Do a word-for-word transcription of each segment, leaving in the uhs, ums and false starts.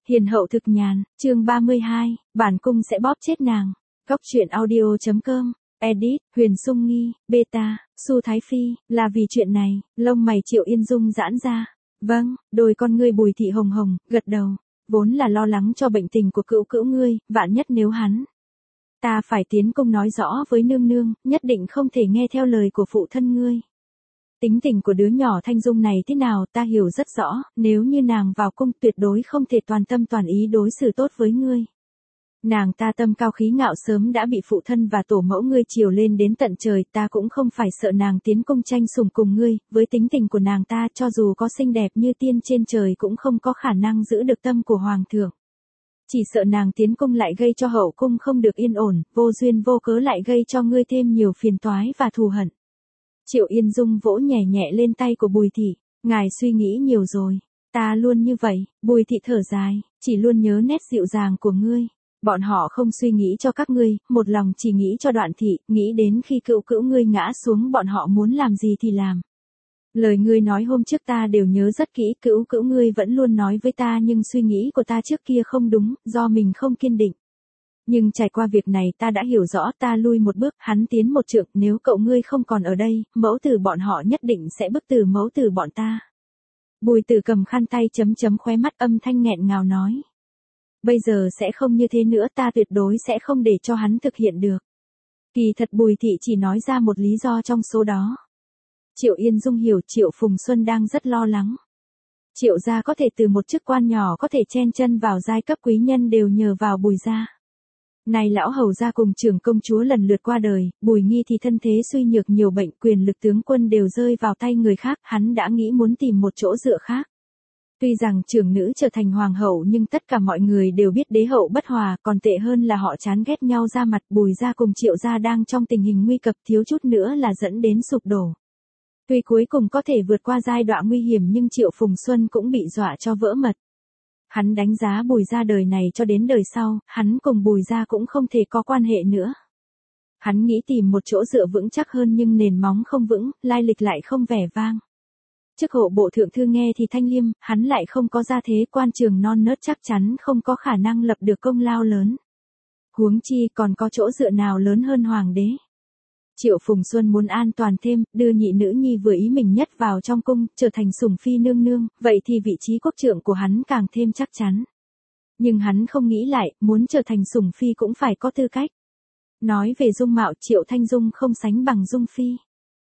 Hiền hậu thực nhàn, chương ba mươi hai, bản cung sẽ bóp chết nàng. Góc truyện audio chấm com, edit, Huyền Sung Nghi, beta, Su Thái Phi, là vì chuyện này, lông mày Triệu Yên Dung giãn ra. Vâng, đôi con ngươi Bùi Thị hồng hồng, gật đầu, vốn là lo lắng cho bệnh tình của cữu cữu ngươi, vạn nhất nếu hắn. Ta phải tiến công nói rõ với nương nương, nhất định không thể nghe theo lời của phụ thân ngươi. Tính tình của đứa nhỏ Thanh Dung này thế nào ta hiểu rất rõ, nếu như nàng vào cung tuyệt đối không thể toàn tâm toàn ý đối xử tốt với ngươi. Nàng ta tâm cao khí ngạo sớm đã bị phụ thân và tổ mẫu ngươi chiều lên đến tận trời, ta cũng không phải sợ nàng tiến công tranh sủng cùng ngươi, với tính tình của nàng ta cho dù có xinh đẹp như tiên trên trời cũng không có khả năng giữ được tâm của hoàng thượng. Chỉ sợ nàng tiến cung lại gây cho hậu cung không được yên ổn, vô duyên vô cớ lại gây cho ngươi thêm nhiều phiền toái và thù hận. Triệu Yên Dung vỗ nhẹ nhẹ lên tay của Bùi Thị, ngài suy nghĩ nhiều rồi, ta luôn như vậy. Bùi Thị thở dài, chỉ luôn nhớ nét dịu dàng của ngươi. Bọn họ không suy nghĩ cho các ngươi, một lòng chỉ nghĩ cho Đoạn Thị, nghĩ đến khi cữu cữu ngươi ngã xuống bọn họ muốn làm gì thì làm. Lời ngươi nói hôm trước ta đều nhớ rất kỹ, cữu cữu ngươi vẫn luôn nói với ta nhưng suy nghĩ của ta trước kia không đúng, do mình không kiên định. Nhưng trải qua việc này ta đã hiểu rõ, ta lui một bước, hắn tiến một trượng, nếu cậu ngươi không còn ở đây, mẫu tử bọn họ nhất định sẽ bức tử mẫu tử bọn ta. Bùi Tử cầm khăn tay chấm chấm khóe mắt, âm thanh nghẹn ngào nói. Bây giờ sẽ không như thế nữa, ta tuyệt đối sẽ không để cho hắn thực hiện được. Kỳ thật Bùi Thị chỉ nói ra một lý do trong số đó. Triệu Yên Dung hiểu Triệu Phùng Xuân đang rất lo lắng. Triệu gia có thể từ một chức quan nhỏ có thể chen chân vào giai cấp quý nhân đều nhờ vào Bùi gia. Này lão hầu gia cùng trưởng công chúa lần lượt qua đời, Bùi Nghi thì thân thế suy nhược nhiều bệnh, quyền lực tướng quân đều rơi vào tay người khác, hắn đã nghĩ muốn tìm một chỗ dựa khác. Tuy rằng trưởng nữ trở thành hoàng hậu nhưng tất cả mọi người đều biết đế hậu bất hòa, còn tệ hơn là họ chán ghét nhau ra mặt. Bùi gia cùng Triệu gia đang trong tình hình nguy cấp, thiếu chút nữa là dẫn đến sụp đổ. Tuy cuối cùng có thể vượt qua giai đoạn nguy hiểm nhưng Triệu Phùng Xuân cũng bị dọa cho vỡ mật. Hắn đánh giá Bùi gia đời này cho đến đời sau, hắn cùng Bùi gia cũng không thể có quan hệ nữa. Hắn nghĩ tìm một chỗ dựa vững chắc hơn nhưng nền móng không vững, lai lịch lại không vẻ vang. Chức hộ bộ thượng thư nghe thì thanh liêm, hắn lại không có gia thế, quan trường non nớt, chắc chắn không có khả năng lập được công lao lớn. Huống chi còn có chỗ dựa nào lớn hơn hoàng đế. Triệu Phùng Xuân muốn an toàn thêm, đưa nhị nữ nhi vừa ý mình nhất vào trong cung, trở thành sủng phi nương nương, vậy thì vị trí quốc trượng của hắn càng thêm chắc chắn. Nhưng hắn không nghĩ lại, muốn trở thành sủng phi cũng phải có tư cách. Nói về dung mạo, Triệu Thanh Dung không sánh bằng Dung Phi.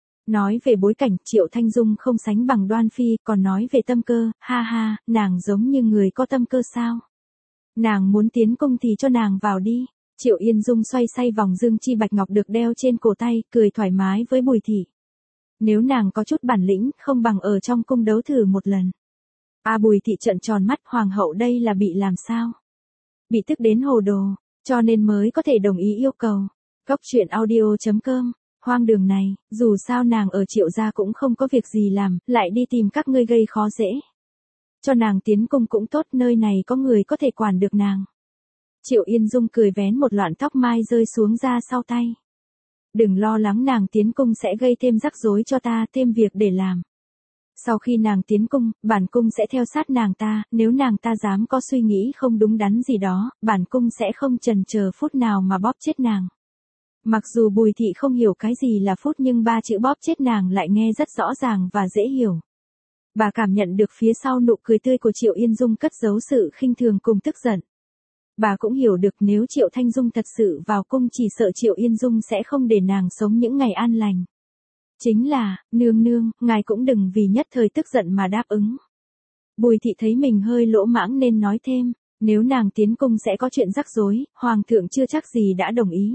Nói về bối cảnh, Triệu Thanh Dung không sánh bằng Đoan Phi, còn nói về tâm cơ, ha ha, nàng giống như người có tâm cơ sao? Nàng muốn tiến cung thì cho nàng vào đi. Triệu Yên Dung xoay xoay vòng dương chi bạch ngọc được đeo trên cổ tay, cười thoải mái với Bùi Thị. Nếu nàng có chút bản lĩnh, không bằng ở trong cung đấu thử một lần. A Bùi Thị trợn tròn mắt, hoàng hậu đây là bị làm sao? Bị tức đến hồ đồ, cho nên mới có thể đồng ý yêu cầu. Góc truyện audio chấm com, hoang đường này, dù sao nàng ở Triệu gia cũng không có việc gì làm, lại đi tìm các ngươi gây khó dễ. Cho nàng tiến cung cũng tốt, nơi này có người có thể quản được nàng. Triệu Yên Dung cười vén một loạn tóc mai rơi xuống ra sau tay. Đừng lo lắng, nàng tiến cung sẽ gây thêm rắc rối cho ta, thêm việc để làm. Sau khi nàng tiến cung, bản cung sẽ theo sát nàng ta, nếu nàng ta dám có suy nghĩ không đúng đắn gì đó, bản cung sẽ không chần chờ phút nào mà bóp chết nàng. Mặc dù Bùi Thị không hiểu cái gì là phút nhưng ba chữ bóp chết nàng lại nghe rất rõ ràng và dễ hiểu. Bà cảm nhận được phía sau nụ cười tươi của Triệu Yên Dung cất giấu sự khinh thường cùng tức giận. Bà cũng hiểu được nếu Triệu Thanh Dung thật sự vào cung chỉ sợ Triệu Yên Dung sẽ không để nàng sống những ngày an lành. Chính là, nương nương, ngài cũng đừng vì nhất thời tức giận mà đáp ứng. Bùi Thị thấy mình hơi lỗ mãng nên nói thêm, nếu nàng tiến cung sẽ có chuyện rắc rối, hoàng thượng chưa chắc gì đã đồng ý.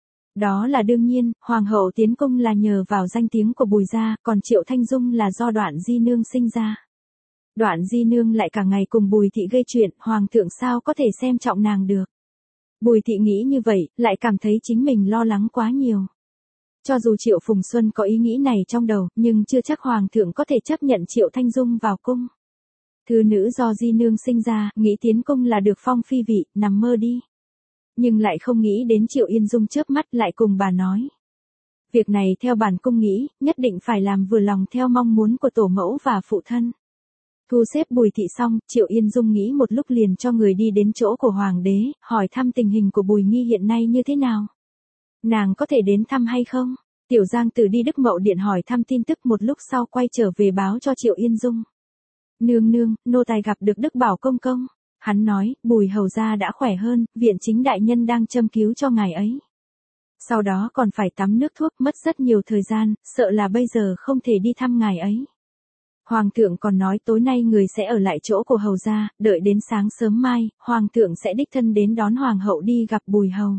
Đó là đương nhiên, hoàng hậu tiến cung là nhờ vào danh tiếng của Bùi gia, còn Triệu Thanh Dung là do Đoạn Di Nương sinh ra. Đoạn Di Nương lại cả ngày cùng Bùi Thị gây chuyện, hoàng thượng sao có thể xem trọng nàng được. Bùi Thị nghĩ như vậy, lại cảm thấy chính mình lo lắng quá nhiều. Cho dù Triệu Phùng Xuân có ý nghĩ này trong đầu, nhưng chưa chắc hoàng thượng có thể chấp nhận Triệu Thanh Dung vào cung. Thư nữ do Di Nương sinh ra, nghĩ tiến cung là được phong phi vị, nằm mơ đi. Nhưng lại không nghĩ đến Triệu Yên Dung chớp mắt lại cùng bà nói. Việc này theo bản cung nghĩ, nhất định phải làm vừa lòng theo mong muốn của tổ mẫu và phụ thân. Thu xếp Bùi thị xong, Triệu Yên Dung nghĩ một lúc liền cho người đi đến chỗ của hoàng đế, hỏi thăm tình hình của Bùi Nghi hiện nay như thế nào. Nàng có thể đến thăm hay không? Tiểu Giang Tử đi Đức Mậu Điện hỏi thăm tin tức, một lúc sau quay trở về báo cho Triệu Yên Dung. Nương nương, nô tài gặp được Đức Bảo công công. Hắn nói, Bùi hầu gia đã khỏe hơn, viện chính đại nhân đang châm cứu cho ngài ấy. Sau đó còn phải tắm nước thuốc, mất rất nhiều thời gian, sợ là bây giờ không thể đi thăm ngài ấy. Hoàng thượng còn nói tối nay người sẽ ở lại chỗ của hầu gia, đợi đến sáng sớm mai, hoàng thượng sẽ đích thân đến đón hoàng hậu đi gặp Bùi hầu.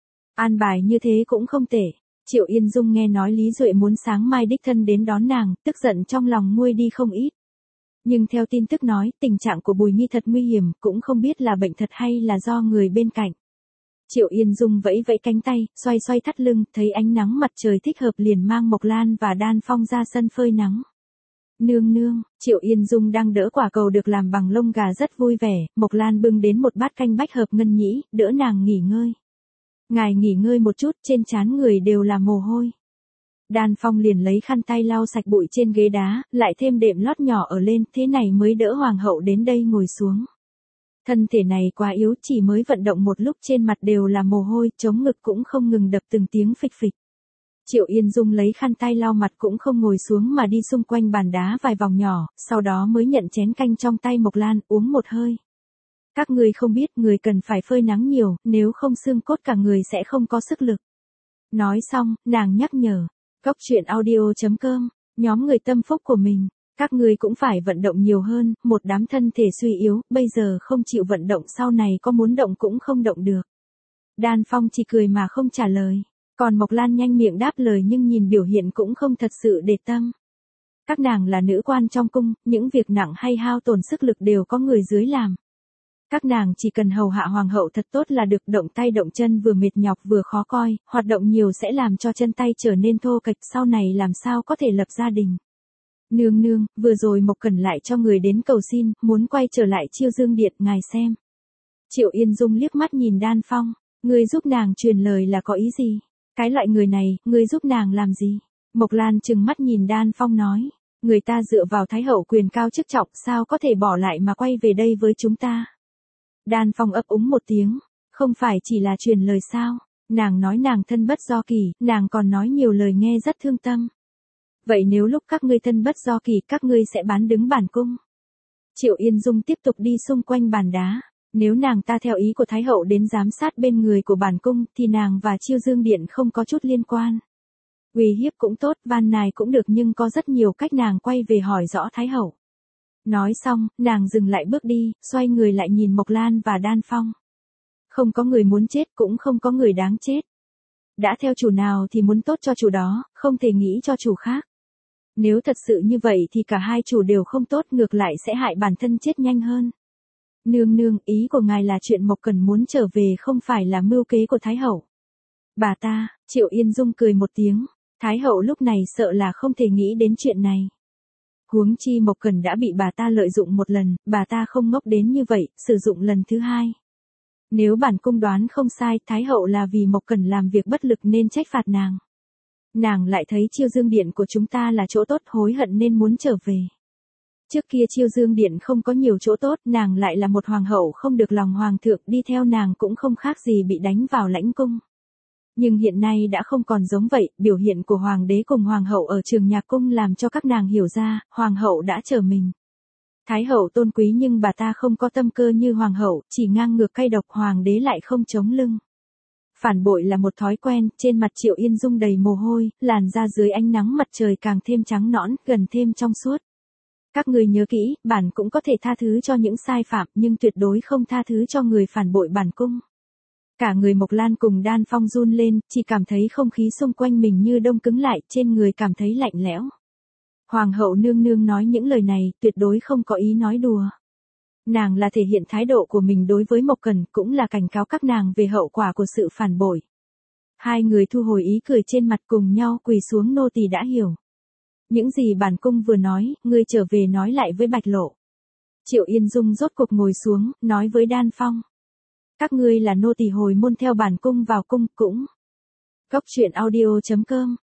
An bài như thế cũng không tệ. Triệu Yên Dung nghe nói Lý Duệ muốn sáng mai đích thân đến đón nàng, tức giận trong lòng nguôi đi không ít. Nhưng theo tin tức nói, tình trạng của Bùi Nghi thật nguy hiểm, cũng không biết là bệnh thật hay là do người bên cạnh. Triệu Yên Dung vẫy vẫy cánh tay, xoay xoay thắt lưng, thấy ánh nắng mặt trời thích hợp liền mang Mộc Lan và Đan Phong ra sân phơi nắng. Nương nương, Triệu Yên Dung đang đỡ quả cầu được làm bằng lông gà rất vui vẻ, Mộc Lan bưng đến một bát canh bách hợp ngân nhĩ, đỡ nàng nghỉ ngơi. Ngài nghỉ ngơi một chút, trên trán người đều là mồ hôi. Đan Phong liền lấy khăn tay lau sạch bụi trên ghế đá, lại thêm đệm lót nhỏ ở lên, thế này mới đỡ hoàng hậu đến đây ngồi xuống. Thân thể này quá yếu, chỉ mới vận động một lúc trên mặt đều là mồ hôi, chống ngực cũng không ngừng đập từng tiếng phịch phịch. Triệu Yên Dung lấy khăn tay lau mặt cũng không ngồi xuống mà đi xung quanh bàn đá vài vòng nhỏ, sau đó mới nhận chén canh trong tay Mộc Lan, uống một hơi. Các người không biết người cần phải phơi nắng nhiều, nếu không xương cốt cả người sẽ không có sức lực. Nói xong, nàng nhắc nhở. Cốc truyện audio chấm com, nhóm người tâm phúc của mình, các người cũng phải vận động nhiều hơn, một đám thân thể suy yếu, bây giờ không chịu vận động sau này có muốn động cũng không động được. Đan Phong chỉ cười mà không trả lời, còn Mộc Lan nhanh miệng đáp lời nhưng nhìn biểu hiện cũng không thật sự để tâm. Các nàng là nữ quan trong cung, những việc nặng hay hao tổn sức lực đều có người dưới làm. Các nàng chỉ cần hầu hạ hoàng hậu thật tốt là được, động tay động chân vừa mệt nhọc vừa khó coi, hoạt động nhiều sẽ làm cho chân tay trở nên thô kệch, sau này làm sao có thể lập gia đình. Nương nương, vừa rồi Mộc Cẩn lại cho người đến cầu xin, muốn quay trở lại Chiêu Dương Điện, ngài xem. Triệu Yên Dung liếc mắt nhìn Đan Phong, ngươi giúp nàng truyền lời là có ý gì? Cái loại người này, ngươi giúp nàng làm gì? Mộc Lan trừng mắt nhìn Đan Phong nói, người ta dựa vào Thái hậu quyền cao chức trọng, sao có thể bỏ lại mà quay về đây với chúng ta? Đan Phong ấp úng một tiếng, không phải chỉ là truyền lời sao, nàng nói nàng thân bất do kỳ, nàng còn nói nhiều lời nghe rất thương tâm. Vậy nếu lúc các ngươi thân bất do kỳ các ngươi sẽ bán đứng bản cung? Triệu Yên Dung tiếp tục đi xung quanh bàn đá, nếu nàng ta theo ý của Thái hậu đến giám sát bên người của bản cung thì nàng và Chiêu Dương Điện không có chút liên quan. Uy hiếp cũng tốt, van nài cũng được nhưng có rất nhiều cách, nàng quay về hỏi rõ Thái hậu. Nói xong, nàng dừng lại bước đi, xoay người lại nhìn Mộc Lan và Đan Phong. Không có người muốn chết cũng không có người đáng chết. Đã theo chủ nào thì muốn tốt cho chủ đó, không thể nghĩ cho chủ khác. Nếu thật sự như vậy thì cả hai chủ đều không tốt, ngược lại sẽ hại bản thân chết nhanh hơn. Nương nương, ý của ngài là chuyện Mộc Cẩn muốn trở về không phải là mưu kế của Thái hậu. Bà ta, Triệu Yên Dung cười một tiếng, Thái hậu lúc này sợ là không thể nghĩ đến chuyện này. Huống chi Mộc Cẩn đã bị bà ta lợi dụng một lần, bà ta không ngốc đến như vậy, sử dụng lần thứ hai. Nếu bản cung đoán không sai, Thái hậu là vì Mộc Cẩn làm việc bất lực nên trách phạt nàng. Nàng lại thấy Chiêu Dương Điện của chúng ta là chỗ tốt, hối hận nên muốn trở về. Trước kia Chiêu Dương Điện không có nhiều chỗ tốt, nàng lại là một hoàng hậu không được lòng hoàng thượng, đi theo nàng cũng không khác gì bị đánh vào lãnh cung. Nhưng hiện nay đã không còn giống vậy, biểu hiện của hoàng đế cùng hoàng hậu ở trường nhạc cung làm cho các nàng hiểu ra, hoàng hậu đã trở mình. Thái hậu tôn quý nhưng bà ta không có tâm cơ như hoàng hậu, chỉ ngang ngược cay độc, hoàng đế lại không chống lưng. Phản bội là một thói quen, trên mặt Triệu Yên Dung đầy mồ hôi, làn da dưới ánh nắng mặt trời càng thêm trắng nõn, gần thêm trong suốt. Các người nhớ kỹ, bản cũng có thể tha thứ cho những sai phạm nhưng tuyệt đối không tha thứ cho người phản bội bản cung. Cả người Mộc Lan cùng Đan Phong run lên, chỉ cảm thấy không khí xung quanh mình như đông cứng lại, trên người cảm thấy lạnh lẽo. Hoàng hậu nương nương nói những lời này, tuyệt đối không có ý nói đùa. Nàng là thể hiện thái độ của mình đối với Mộc Cẩn, cũng là cảnh cáo các nàng về hậu quả của sự phản bội. Hai người thu hồi ý cười trên mặt, cùng nhau quỳ xuống, nô tỳ đã hiểu. Những gì bản cung vừa nói, ngươi trở về nói lại với Bạch Lộ. Triệu Yên Dung rốt cuộc ngồi xuống, nói với Đan Phong. Các ngươi là nô tỳ hồi môn theo bản cung vào cung cũng. Cốc truyện audio chấm com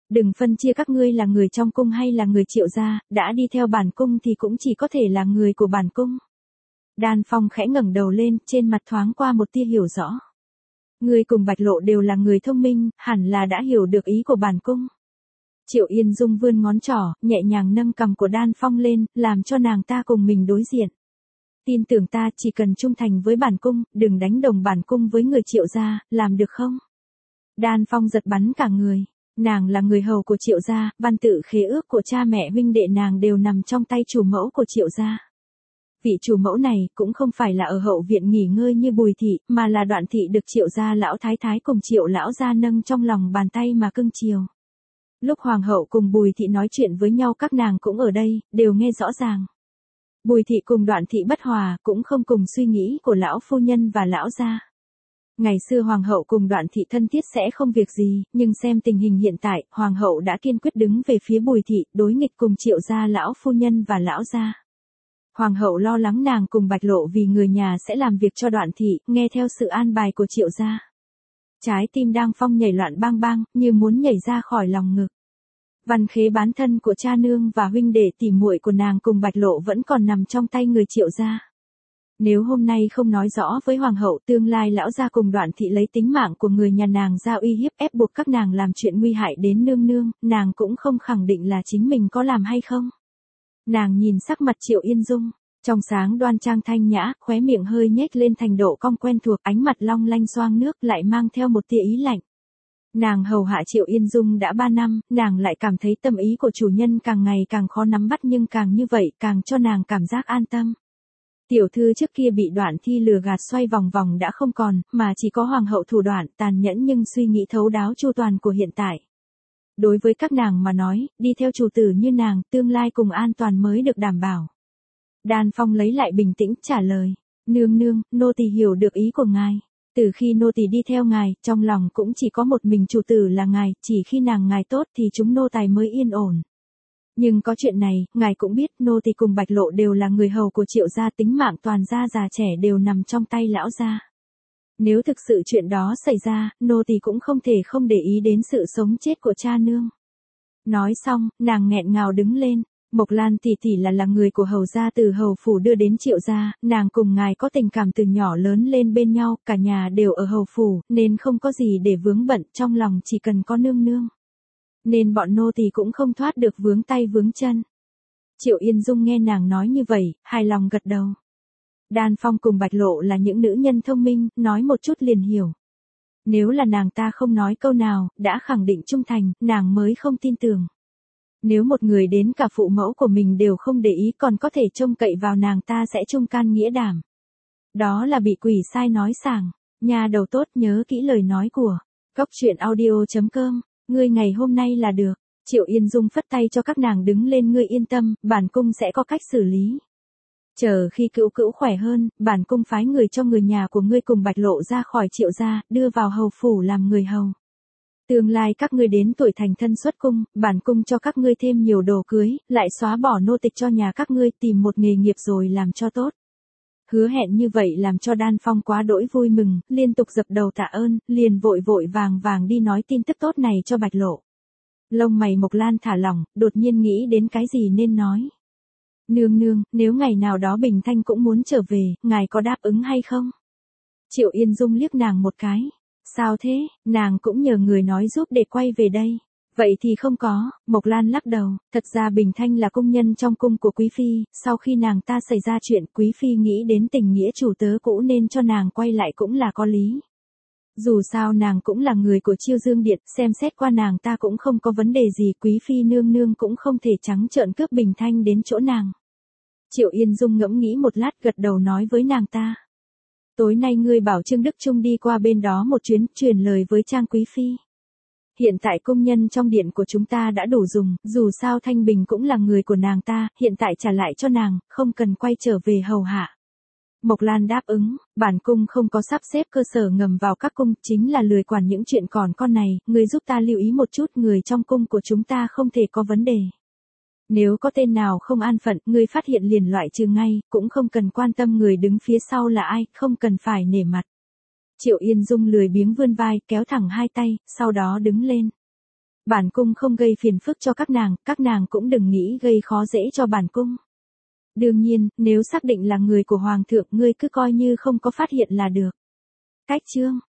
Đừng phân chia các ngươi là người trong cung hay là người Triệu gia, đã đi theo bản cung thì cũng chỉ có thể là người của bản cung. Đan Phong khẽ ngẩng đầu lên, trên mặt thoáng qua một tia hiểu rõ. Ngươi cùng Bạch Lộ đều là người thông minh, hẳn là đã hiểu được ý của bản cung. Triệu Yên Dung vươn ngón trỏ, nhẹ nhàng nâng cằm của Đan Phong lên, làm cho nàng ta cùng mình đối diện. Tin tưởng ta, chỉ cần trung thành với bản cung, đừng đánh đồng bản cung với người Triệu gia, làm được không? Đan Phong giật bắn cả người. Nàng là người hầu của Triệu gia, văn tự khế ước của cha mẹ huynh đệ nàng đều nằm trong tay chủ mẫu của Triệu gia. Vị chủ mẫu này cũng không phải là ở hậu viện nghỉ ngơi như Bùi thị, mà là Đoạn thị được Triệu gia lão thái thái cùng Triệu lão gia nâng trong lòng bàn tay mà cưng chiều. Lúc hoàng hậu cùng Bùi thị nói chuyện với nhau, các nàng cũng ở đây, đều nghe rõ ràng. Bùi thị cùng Đoạn thị bất hòa, cũng không cùng suy nghĩ của lão phu nhân và lão gia. Ngày xưa hoàng hậu cùng Đoạn thị thân thiết sẽ không việc gì, nhưng xem tình hình hiện tại, hoàng hậu đã kiên quyết đứng về phía Bùi thị, đối nghịch cùng Triệu gia lão phu nhân và lão gia. Hoàng hậu lo lắng nàng cùng Bạch Lộ vì người nhà sẽ làm việc cho Đoạn thị, nghe theo sự an bài của Triệu gia. Trái tim Đan Phong nhảy loạn bang bang, như muốn nhảy ra khỏi lòng ngực. Văn khế bán thân của cha nương và huynh đệ tỉ muội của nàng cùng Bạch Lộ vẫn còn nằm trong tay người Triệu gia. Nếu hôm nay không nói rõ với hoàng hậu, tương lai lão gia cùng Đoạn thị lấy tính mạng của người nhà nàng ra uy hiếp ép buộc các nàng làm chuyện nguy hại đến nương nương, nàng cũng không khẳng định là chính mình có làm hay không. Nàng nhìn sắc mặt Triệu Yên Dung, trong sáng đoan trang thanh nhã, khóe miệng hơi nhếch lên thành độ cong quen thuộc, ánh mặt long lanh xoang nước lại mang theo một tia ý lạnh. Nàng hầu hạ Triệu Yên Dung đã ba năm, nàng lại cảm thấy tâm ý của chủ nhân càng ngày càng khó nắm bắt, nhưng càng như vậy càng cho nàng cảm giác an tâm. Tiểu thư trước kia bị Đoạn Thi lừa gạt xoay vòng vòng đã không còn, mà chỉ có hoàng hậu thủ đoạn tàn nhẫn nhưng suy nghĩ thấu đáo chu toàn của hiện tại. Đối với các nàng mà nói, đi theo chủ tử như nàng, tương lai cùng an toàn mới được đảm bảo. Đan Phong lấy lại bình tĩnh, trả lời. Nương nương, nô tỳ hiểu được ý của ngài. Từ khi nô tỳ đi theo ngài, trong lòng cũng chỉ có một mình chủ tử là ngài, chỉ khi nàng ngài tốt thì chúng nô tài mới yên ổn. Nhưng có chuyện này, ngài cũng biết, nô tỳ cùng Bạch Lộ đều là người hầu của Triệu gia, tính mạng toàn gia già trẻ đều nằm trong tay lão gia. Nếu thực sự chuyện đó xảy ra, nô tỳ cũng không thể không để ý đến sự sống chết của cha nương. Nói xong, nàng nghẹn ngào đứng lên. Mộc Lan tỷ tỷ là là người của hầu gia, từ hầu phủ đưa đến Triệu gia, nàng cùng ngài có tình cảm từ nhỏ lớn lên bên nhau, cả nhà đều ở hầu phủ, nên không có gì để vướng bận, trong lòng chỉ cần có nương nương. Nên bọn nô tỳ cũng không thoát được vướng tay vướng chân. Triệu Yên Dung nghe nàng nói như vậy, hài lòng gật đầu. Đan Phong cùng Bạch Lộ là những nữ nhân thông minh, nói một chút liền hiểu. Nếu là nàng ta không nói câu nào, đã khẳng định trung thành, nàng mới không tin tưởng. Nếu một người đến cả phụ mẫu của mình đều không để ý, còn có thể trông cậy vào nàng ta sẽ trung can nghĩa đảm. Đó là bị quỷ sai nói sảng. Nhà đầu tốt, nhớ kỹ lời nói của Cốc truyện audio chấm com. Ngươi ngày hôm nay là được. Triệu Yên Dung phất tay cho các nàng đứng lên. Ngươi yên tâm, bản cung sẽ có cách xử lý. Chờ khi cữu cữu khỏe hơn, bản cung phái người cho người nhà của ngươi cùng Bạch Lộ ra khỏi Triệu gia, đưa vào hầu phủ làm người hầu. Tương lai các ngươi đến tuổi thành thân xuất cung, bản cung cho các ngươi thêm nhiều đồ cưới, lại xóa bỏ nô tịch cho nhà các ngươi, tìm một nghề nghiệp rồi làm cho tốt. Hứa hẹn như vậy làm cho Đan Phong quá đỗi vui mừng, liên tục dập đầu tạ ơn, liền vội vội vàng vàng đi nói tin tức tốt này cho Bạch Lộ. Lông mày Mộc Lan thả lỏng, đột nhiên nghĩ đến cái gì nên nói. Nương nương, nếu ngày nào đó Bình Thanh cũng muốn trở về, ngài có đáp ứng hay không? Triệu Yên Dung liếc nàng một cái. Sao thế, nàng cũng nhờ người nói giúp để quay về đây. Vậy thì không có, Mộc Lan lắc đầu, thật ra Bình Thanh là công nhân trong cung của Quý Phi, sau khi nàng ta xảy ra chuyện, Quý Phi nghĩ đến tình nghĩa chủ tớ cũ nên cho nàng quay lại cũng là có lý. Dù sao nàng cũng là người của Chiêu Dương Điện, xem xét qua nàng ta cũng không có vấn đề gì, Quý Phi nương nương cũng không thể trắng trợn cướp Bình Thanh đến chỗ nàng. Triệu Yên Dung ngẫm nghĩ một lát, gật đầu nói với nàng ta. Tối nay ngươi bảo Trương Đức Trung đi qua bên đó một chuyến, truyền lời với Trang Quý Phi. Hiện tại công nhân trong điện của chúng ta đã đủ dùng, dù sao Thanh Bình cũng là người của nàng ta, hiện tại trả lại cho nàng, không cần quay trở về hầu hạ. Mộc Lan đáp ứng, bản cung không có sắp xếp cơ sở ngầm vào các cung, chính là lười quản những chuyện còn con này, ngươi giúp ta lưu ý một chút, người trong cung của chúng ta không thể có vấn đề. Nếu có tên nào không an phận, ngươi phát hiện liền loại trừ ngay, cũng không cần quan tâm người đứng phía sau là ai, không cần phải nể mặt. Triệu Yên Dung lười biếng vươn vai, kéo thẳng hai tay, sau đó đứng lên. Bản cung không gây phiền phức cho các nàng, các nàng cũng đừng nghĩ gây khó dễ cho bản cung. Đương nhiên, nếu xác định là người của hoàng thượng, ngươi cứ coi như không có phát hiện là được. Cách chương